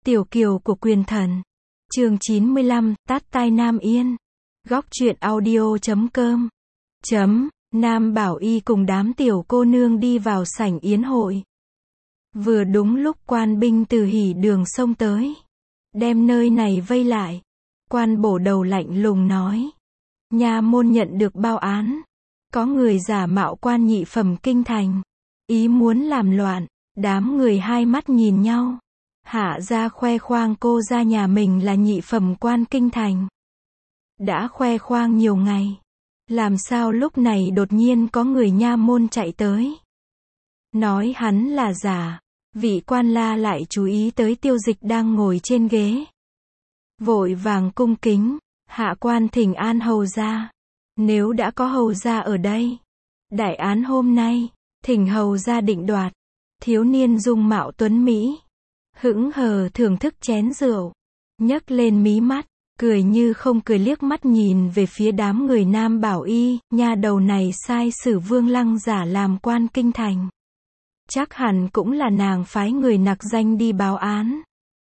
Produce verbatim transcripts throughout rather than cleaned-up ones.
Tiểu kiều của quyền thần. Chương chín mươi lăm, tát tai Nam Yên. Góc truyện audio chấm com. Chấm, Nam Bảo Y cùng đám tiểu cô nương đi vào sảnh yến hội. Vừa đúng lúc quan binh từ hỉ đường xông tới, đem nơi này vây lại. Quan bổ đầu lạnh lùng nói: nha môn nhận được báo án, có người giả mạo quan nhị phẩm kinh thành, ý muốn làm loạn. Đám người hai mắt nhìn nhau. Hạ gia khoe khoang cô gia nhà mình là nhị phẩm quan kinh thành. Đã khoe khoang nhiều ngày, làm sao lúc này đột nhiên có người nha môn chạy tới, nói hắn là giả. Vị quan la lại chú ý tới Tiêu Dịch đang ngồi trên ghế, vội vàng cung kính: hạ quan thỉnh an hầu gia. Nếu đã có hầu gia ở đây, đại án hôm nay, thỉnh hầu gia định đoạt. Thiếu niên dung mạo tuấn mỹ, hững hờ thưởng thức chén rượu, nhấc lên mí mắt, cười như không cười liếc mắt nhìn về phía đám người Nam Bảo Y. Nha đầu này sai sử Vương Lăng giả làm quan kinh thành, chắc hẳn cũng là nàng phái người nặc danh đi báo án.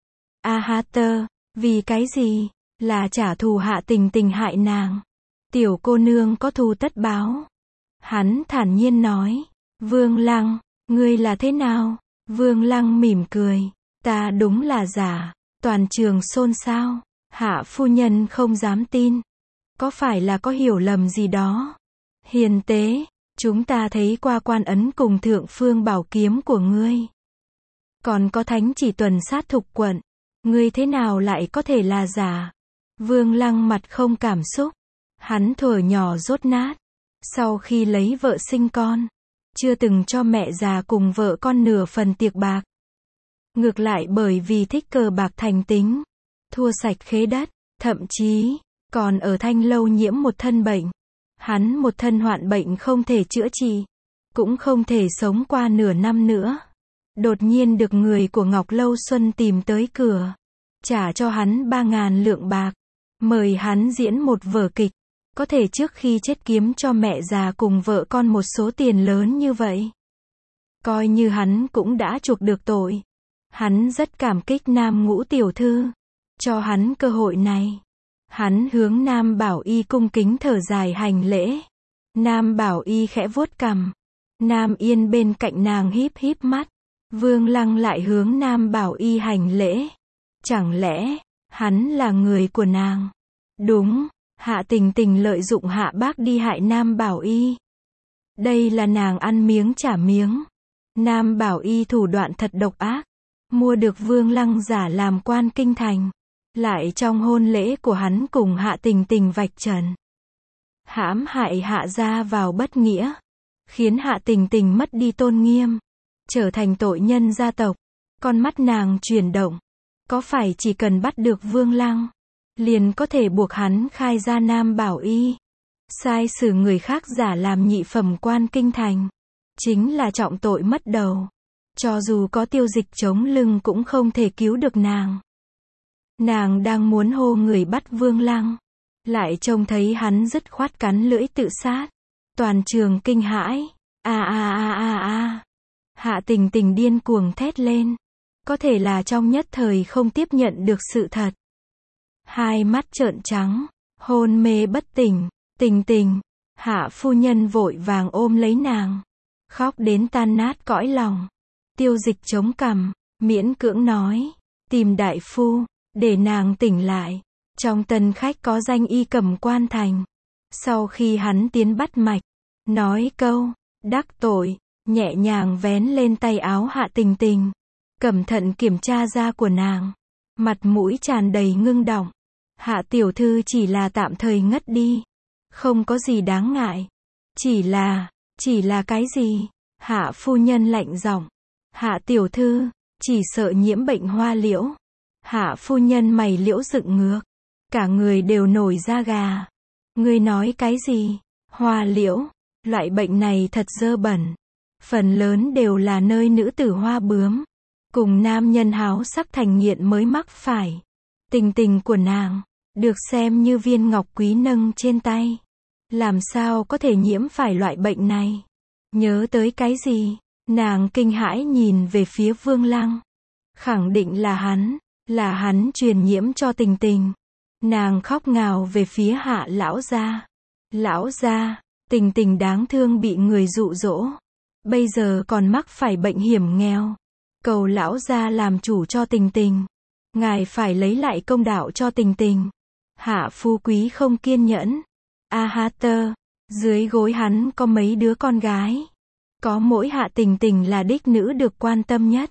A ha tơ, vì cái gì? Là trả thù Hạ Tình Tình hại nàng. Tiểu cô nương có thù tất báo. Hắn thản nhiên nói: Vương Lăng, ngươi là thế nào? Vương Lăng mỉm cười: ta đúng là giả. Toàn trường xôn xao. Hạ phu nhân không dám tin. Có phải là có hiểu lầm gì đó? Hiền tế, chúng ta thấy qua quan ấn cùng thượng phương bảo kiếm của ngươi, còn có thánh chỉ tuần sát thục quận, ngươi thế nào lại có thể là giả? Vương Lăng mặt không cảm xúc. Hắn thuở nhỏ dốt nát, sau khi lấy vợ sinh con, chưa từng cho mẹ già cùng vợ con nửa phần tiệc bạc. Ngược lại bởi vì thích cờ bạc thành tính, thua sạch khế đất, thậm chí còn ở Thanh Lâu nhiễm một thân bệnh. Hắn một thân hoạn bệnh không thể chữa trị, cũng không thể sống qua nửa năm nữa. Đột nhiên được người của Ngọc Lâu Xuân tìm tới cửa, trả cho hắn ba ngàn lượng bạc, mời hắn diễn một vở kịch, có thể trước khi chết kiếm cho mẹ già cùng vợ con một số tiền lớn như vậy. Coi như hắn cũng đã chuộc được tội. Hắn rất cảm kích Nam Ngũ tiểu thư, cho hắn cơ hội này. Hắn hướng Nam Bảo Y cung kính thở dài hành lễ. Nam Bảo Y khẽ vuốt cằm. Nam Yên bên cạnh nàng híp híp mắt. Vương Lăng lại hướng Nam Bảo Y hành lễ. Chẳng lẽ hắn là người của nàng? Đúng, Hạ Tình Tình lợi dụng Hạ Bác đi hại Nam Bảo Y. Đây là nàng ăn miếng trả miếng. Nam Bảo Y thủ đoạn thật độc ác, mua được Vương Lăng giả làm quan kinh thành, lại trong hôn lễ của hắn cùng Hạ Tình Tình vạch trần, hãm hại Hạ gia vào bất nghĩa, khiến Hạ Tình Tình mất đi tôn nghiêm, trở thành tội nhân gia tộc. Con mắt nàng chuyển động, có phải chỉ cần bắt được Vương Lăng, liền có thể buộc hắn khai ra Nam Bảo Y, sai sử người khác giả làm nhị phẩm quan kinh thành, chính là trọng tội mất đầu. Cho dù có Tiêu Dịch chống lưng cũng không thể cứu được nàng. Nàng đang muốn hô người bắt Vương Lăng, lại trông thấy hắn dứt khoát cắn lưỡi tự sát. Toàn trường kinh hãi. A a a a a. Hạ Tình Tình điên cuồng thét lên, có thể là trong nhất thời không tiếp nhận được sự thật. Hai mắt trợn trắng, hôn mê bất tỉnh. Tình Tình, Hạ phu nhân vội vàng ôm lấy nàng, khóc đến tan nát cõi lòng. Tiêu Dịch chống cằm, miễn cưỡng nói: tìm đại phu, để nàng tỉnh lại. Trong tân khách có danh y Cẩm Quan Thành. Sau khi hắn tiến bắt mạch, nói câu đắc tội, nhẹ nhàng vén lên tay áo Hạ Tình Tình, cẩn thận kiểm tra da của nàng, mặt mũi tràn đầy ngưng động. Hạ tiểu thư chỉ là tạm thời ngất đi, không có gì đáng ngại. Chỉ là, chỉ là cái gì? Hạ phu nhân lạnh giọng. Hạ tiểu thư, chỉ sợ nhiễm bệnh hoa liễu. Hạ phu nhân mày liễu dựng ngược, cả người đều nổi da gà. Ngươi nói cái gì? Hoa liễu, loại bệnh này thật dơ bẩn. Phần lớn đều là nơi nữ tử hoa bướm, cùng nam nhân háo sắc thành nghiện mới mắc phải. Tình Tình của nàng, được xem như viên ngọc quý nâng trên tay, làm sao có thể nhiễm phải loại bệnh này? Nhớ tới cái gì? Nàng kinh hãi nhìn về phía Vương Lăng. Khẳng định là hắn. Là hắn truyền nhiễm cho Tình Tình. Nàng khóc ngào về phía Hạ lão gia. Lão gia, Tình Tình đáng thương bị người dụ dỗ. Bây giờ còn mắc phải bệnh hiểm nghèo. Cầu lão gia làm chủ cho Tình Tình. Ngài phải lấy lại công đạo cho Tình Tình. Hạ Phú Quý không kiên nhẫn. A Ha Tơ, dưới gối hắn có mấy đứa con gái. Có mỗi Hạ Tình Tình là đích nữ được quan tâm nhất.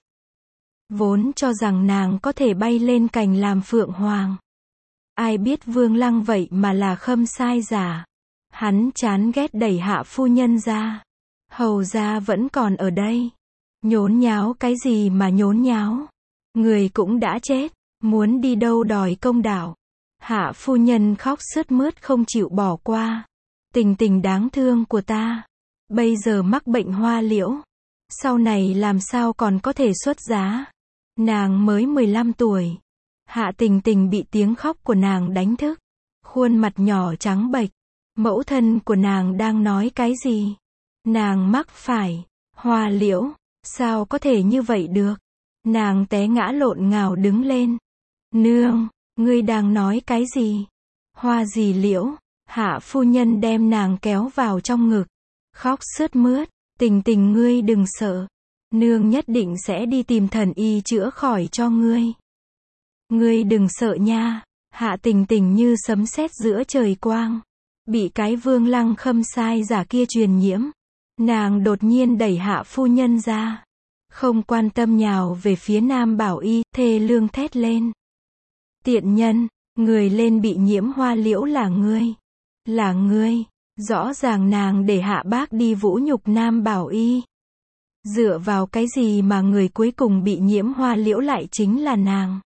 Vốn cho rằng nàng có thể bay lên cành làm phượng hoàng. Ai biết Vương Lăng vậy mà là khâm sai giả. Hắn chán ghét đẩy Hạ phu nhân ra. Hầu gia vẫn còn ở đây. Nhốn nháo cái gì mà nhốn nháo. Người cũng đã chết. Muốn đi đâu đòi công đạo. Hạ phu nhân khóc sướt mướt không chịu bỏ qua. Tình Tình đáng thương của ta. Bây giờ mắc bệnh hoa liễu. Sau này làm sao còn có thể xuất giá. Nàng mới mười lăm tuổi. Hạ Tình Tình bị tiếng khóc của nàng đánh thức. Khuôn mặt nhỏ trắng bệch. Mẫu thân của nàng đang nói cái gì? Nàng mắc phải hoa liễu. Sao có thể như vậy được? Nàng té ngã lộn ngào đứng lên. Nương, ngươi đang nói cái gì? Hoa gì liễu? Hạ phu nhân đem nàng kéo vào trong ngực. Khóc sướt mướt. Tình Tình ngươi đừng sợ. Nương nhất định sẽ đi tìm thần y chữa khỏi cho ngươi. Ngươi đừng sợ nha. Hạ Tình Tình như sấm sét giữa trời quang. Bị cái Vương Lăng khâm sai giả kia truyền nhiễm. Nàng đột nhiên đẩy Hạ phu nhân ra. Không quan tâm nhào về phía Nam Bảo Y, thê lương thét lên. Tiện nhân, người lên bị nhiễm hoa liễu là ngươi. Là ngươi. Rõ ràng nàng để Hạ bác đi vũ nhục Nam Bảo Y. Dựa vào cái gì mà người cuối cùng bị nhiễm hoa liễu lại chính là nàng.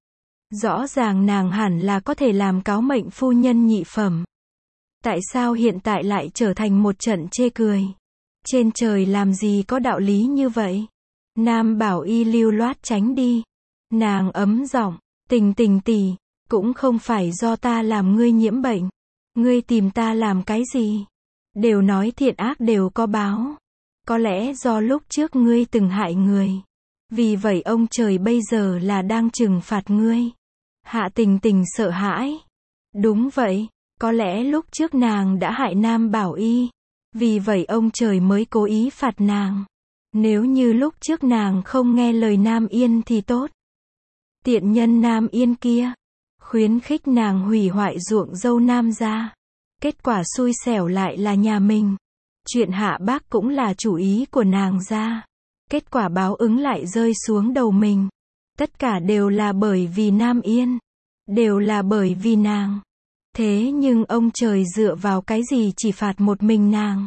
Rõ ràng nàng hẳn là có thể làm cáo mệnh phu nhân nhị phẩm. Tại sao hiện tại lại trở thành một trận chê cười? Trên trời làm gì có đạo lý như vậy? Nam Bảo Y lưu loát tránh đi. Nàng ấm giọng, Tình Tình tỷ, cũng không phải do ta làm ngươi nhiễm bệnh. Ngươi tìm ta làm cái gì? Đều nói thiện ác đều có báo. Có lẽ do lúc trước ngươi từng hại người. Vì vậy ông trời bây giờ là đang trừng phạt ngươi. Hạ Tình Tình sợ hãi. Đúng vậy, có lẽ lúc trước nàng đã hại Nam Bảo Y. Vì vậy ông trời mới cố ý phạt nàng. Nếu như lúc trước nàng không nghe lời Nam Yên thì tốt. Tiện nhân Nam Yên kia. Khuyến khích nàng hủy hoại ruộng dâu Nam gia. Kết quả xui xẻo lại là nhà mình. Chuyện Hạ bác cũng là chủ ý của nàng ra. Kết quả báo ứng lại rơi xuống đầu mình. Tất cả đều là bởi vì Nam Yên. Đều là bởi vì nàng. Thế nhưng ông trời dựa vào cái gì chỉ phạt một mình nàng?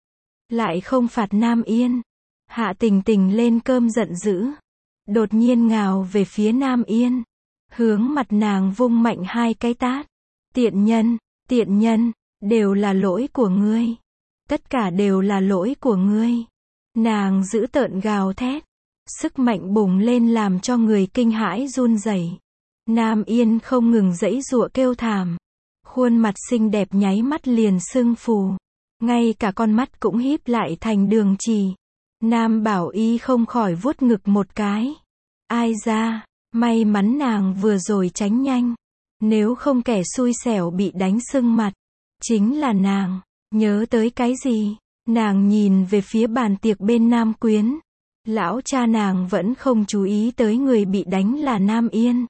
Lại không phạt Nam Yên. Hạ Tình Tình lên cơm giận dữ. Đột nhiên ngào về phía Nam Yên. Hướng mặt nàng vung mạnh hai cái tát. Tiện nhân, tiện nhân, đều là lỗi của ngươi. Tất cả đều là lỗi của ngươi. Nàng dữ tợn gào thét. Sức mạnh bùng lên làm cho người kinh hãi run rẩy. Nam Yên không ngừng giãy giụa kêu thảm. Khuôn mặt xinh đẹp nháy mắt liền sưng phù. Ngay cả con mắt cũng híp lại thành đường chì. Nam Bảo Y không khỏi vuốt ngực một cái. Ai ra, may mắn nàng vừa rồi tránh nhanh. Nếu không kẻ xui xẻo bị đánh sưng mặt. Chính là nàng. Nhớ tới cái gì? Nàng nhìn về phía bàn tiệc bên Nam Quyến. Lão cha nàng vẫn không chú ý tới người bị đánh là Nam Yên.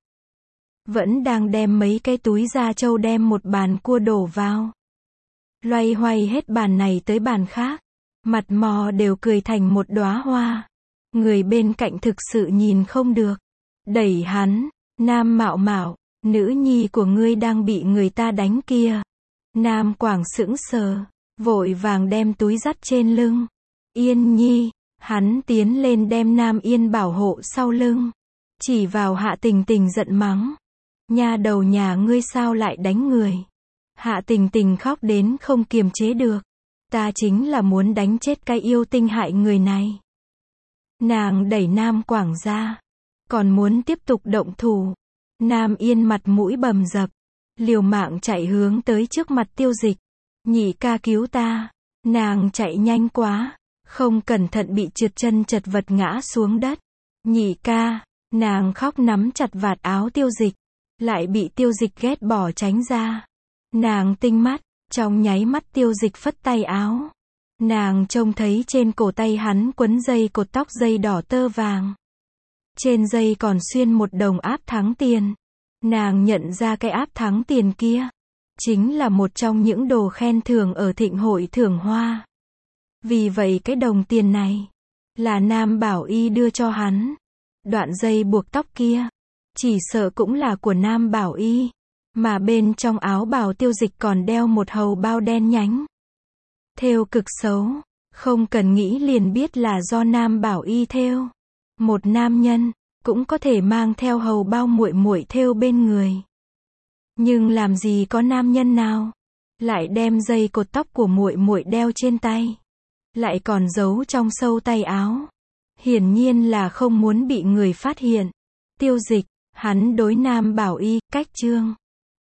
Vẫn đang đem mấy cái túi da trâu đem một bàn cua đổ vào. Loay hoay hết bàn này tới bàn khác. Mặt mò đều cười thành một đóa hoa. Người bên cạnh thực sự nhìn không được. Đẩy hắn. Nam Mạo Mạo, nữ nhi của ngươi đang bị người ta đánh kia. Nam Quảng sững sờ. Vội vàng đem túi dắt trên lưng. Yên nhi. Hắn tiến lên đem Nam Yên bảo hộ sau lưng. Chỉ vào Hạ Tình Tình giận mắng. Nha đầu nhà ngươi sao lại đánh người? Hạ Tình Tình khóc đến không kiềm chế được. Ta chính là muốn đánh chết cái yêu tinh hại người này. Nàng đẩy Nam Quảng ra. Còn muốn tiếp tục động thủ. Nam Yên mặt mũi bầm dập. Liều mạng chạy hướng tới trước mặt Tiêu Dịch. Nhị ca cứu ta. Nàng chạy nhanh quá. Không cẩn thận bị trượt chân chật vật ngã xuống đất. Nhị ca. Nàng khóc nắm chặt vạt áo Tiêu Dịch, lại bị Tiêu Dịch ghét bỏ tránh ra. Nàng tinh mắt, trong nháy mắt Tiêu Dịch phất tay áo. Nàng trông thấy trên cổ tay hắn quấn dây cột tóc dây đỏ tơ vàng. Trên dây còn xuyên một đồng áp thắng tiền. Nàng nhận ra cái áp thắng tiền kia chính là một trong những đồ khen thưởng ở thịnh hội thưởng hoa. Vì vậy cái đồng tiền này là Nam Bảo Y đưa cho hắn. Đoạn dây buộc tóc kia chỉ sợ cũng là của Nam Bảo Y, mà bên trong áo bào Tiêu Dịch còn đeo một hầu bao đen nhánh. Thêu cực xấu, không cần nghĩ liền biết là do Nam Bảo Y thêu. Một nam nhân cũng có thể mang theo hầu bao muội muội thêu bên người. Nhưng làm gì có nam nhân nào lại đem dây cột tóc của muội muội đeo trên tay, lại còn giấu trong sâu tay áo. Hiển nhiên là không muốn bị người phát hiện. Tiêu Dịch, hắn đối Nam Bảo Y, cách chương